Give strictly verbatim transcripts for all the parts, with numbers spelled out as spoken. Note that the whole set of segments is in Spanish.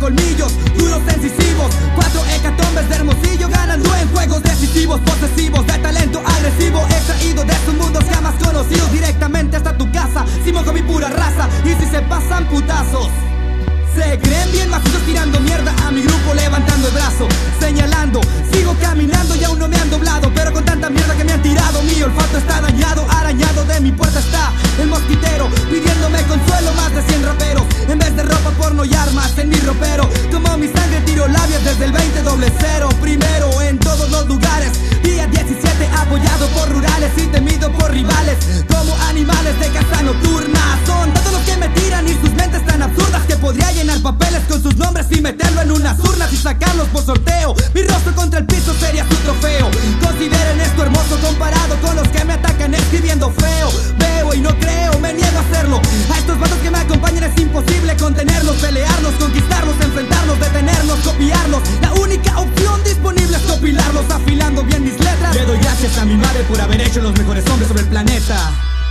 colmillos, duros incisivos. Cuatro hecatombes de Hermosillo ganando en juegos decisivos, posesivos de talento agresivo, extraído de sus mundos jamás conocidos, directamente hasta tu casa. Si mojo mi pura raza y si se pasan putazos. Se creen bien macizos tirando mierda a mi grupo, levantando el brazo, señalando. Sigo caminando y aún no me han doblado, pero con tanta mierda que me han tirado, mi olfato está dañado, arañado. De mi puerta está el mosquitero, pidiéndome consuelo. Más de cien raperos, en vez de ropa, porno y armas en mi ropero. Como mi sangre tiro labios desde el veinte doble cero. Primero en todos los lugares, día diecisiete apoyado por rurales y temido por rivales. Como animales de caza nocturna, son todos los que me tiran y sus mentes tan absurdas que podría llenar papeles con sus nombres y meterlo en unas urnas y sacarlos por sorteo. Mi rostro contra el piso sería su trofeo. Consideren esto hermoso comparado con los que me atacan escribiendo feo. Veo y no creo, me niego a hacerlo. A estos vatos que me acompañan es imposible contenerlos, pelearlos, conquistarlos, enfrentarlos, detenerlos, copiarlos. La única opción disponible es compilarlos, afilando bien mis letras. Le doy gracias a mi madre por haber hecho los mejores hombres sobre el planeta.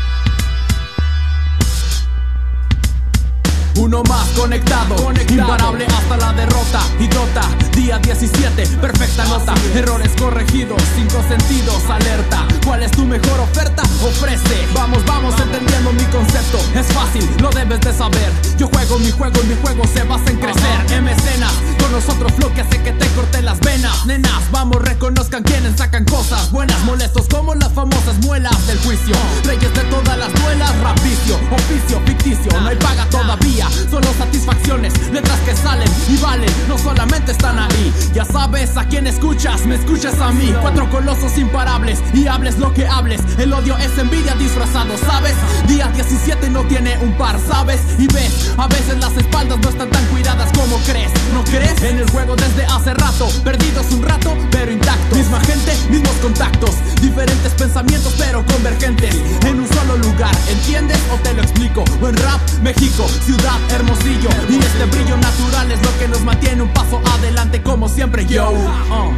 Uno más conectado, conectado, imparable hasta la derrota. Idiota, día diecisiete, perfecta nota. Errores corregidos, cinco sentidos, alerta. ¿Cuál es tu mejor oferta? Ofrece. Vamos, vamos entendiendo mi concepto. Es fácil, lo debes de saber. Yo juego mi juego y mi juego se basa en crecer. En mecenas, con nosotros flow que hace que te corte las venas. Nenas, vamos, reconozcan quienes sacan cosas buenas. Molestos como las famosas muelas del juicio. Reyes de todas las duelas, rap vicio, oficio ficticio. No hay paga todavía, solo satisfacciones, letras que salen y valen, no solamente están ahí. Ya sabes a quién escuchas, me escuchas a mí. Cuatro colosos imparables y hables lo que hables. El odio es envidia disfrazado, ¿sabes? Día diecisiete no tiene un par, ¿sabes? Y ves, a veces las espaldas no están tan cuidadas como crees. ¿No crees? En el juego desde hace rato, perdidos un rato, pero intactos. Misma gente, mismos contactos, diferentes pensamientos pero convergentes en un solo lugar, ¿entiendes o te lo explico? Buen rap, México, ciudad Hermosillo, y este brillo natural es lo que nos mantiene un paso adelante como siempre, yo uh.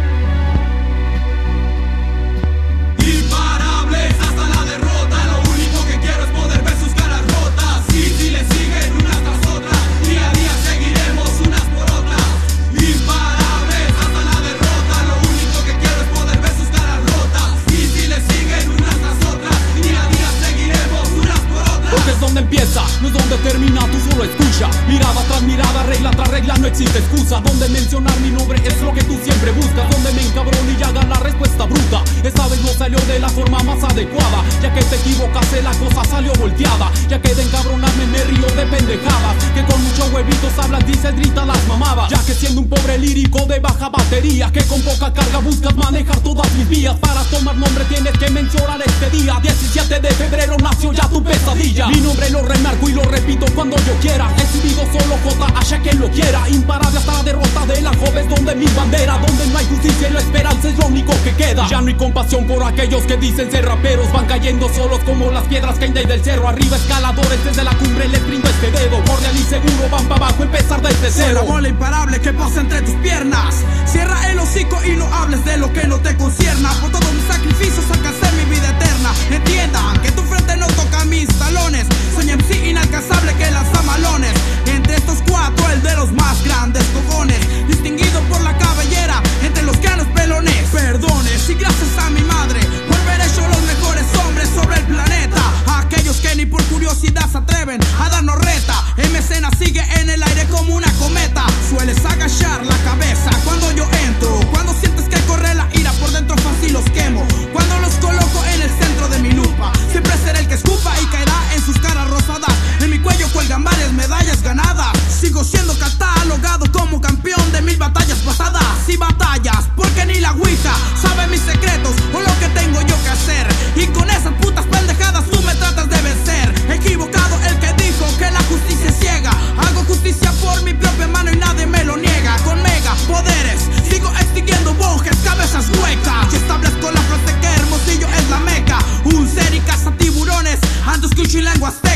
Imparables hasta la derrota, lo único que quiero es poder ver sus caras rotas. Y si le siguen unas tras otras, día a día seguiremos unas por otras. Imparables hasta la derrota, lo único que quiero es poder ver sus caras rotas. Y si le siguen unas tras otras, día a día seguiremos unas por otras. Porque es donde empieza, no es donde termina, tú solo escucha. Mirada tras mirada, regla tras regla, no existe excusa. Donde mencionar mi nombre es lo que tú siempre buscas. Donde me encabrono y haga la respuesta bruta. Esta vez no salió de la forma más adecuada. Ya que te equivocaste, la cosa salió volteada. Ya que de encabronarme me río de pendejadas. Que con muchos huevitos hablas, dices, grita las mamadas. Ya que siendo un pobre lírico de baja batería, que con poca carga buscas manejar todas mis vías. Para tomar nombre tienes que mencionar este día. diecisiete de febrero nació ya tu pesadilla. Mi nombre lo remarco y lo repito cuando yo quiera. He subido solo J, haya quien lo quiera. Imparable hasta la derrota de la joven, donde mi bandera, donde no hay justicia y la esperanza es lo único que queda. Ya no hay compasión por aquellos que dicen ser raperos. Van cayendo solos como las piedras caen del cerro. Arriba escaladores, desde la cumbre les brindo este dedo. Cordial y seguro van para abajo, empezar desde cero. Soy la bola imparable que pasa entre tus piernas. Cierra el hocico y no hables de lo que no te concierna. Por todos mis sacrificios alcancé mi vida eterna. Entiendan que tu frente no toca mis talones. Soy M C inalcanzable que lanza malones. Entre estos cuatro el de los más grandes cojones, distinguido por la cabellera entre los canos pelones. Perdones y gracias a mi madre por haber hecho los mejores hombres sobre el planeta. Aquellos que ni por curiosidad se atreven a darnos reta. M escena sigue en el aire como una cometa. Sueles agachar la cabeza cuando yo entro. Cuando sientes que corre la ira por dentro fácil los quemo. Cuando los coloco en el centro de mi lupa, siempre seré el que escupa y caerá en sus caras rosadas. En mi cuello cuelgan varias medallas ganadas. Sigo siendo catalogado como campeón de mil batallas pasadas y batallas, porque ni la ouija sabe mis secretos o lo que tengo yo que hacer. Y con esas putas pendejadas tú me tratas de vencer. Equivocado el que dijo que la justicia es ciega. Hago justicia por mi propia mano y nadie me lo niega. Con mega poderes sigo extinguiendo monjes, cabezas huecas. Y establezco la frase que Hermosillo es la meca. Un ser y caza tiburones, ando escucho y lengua azteca.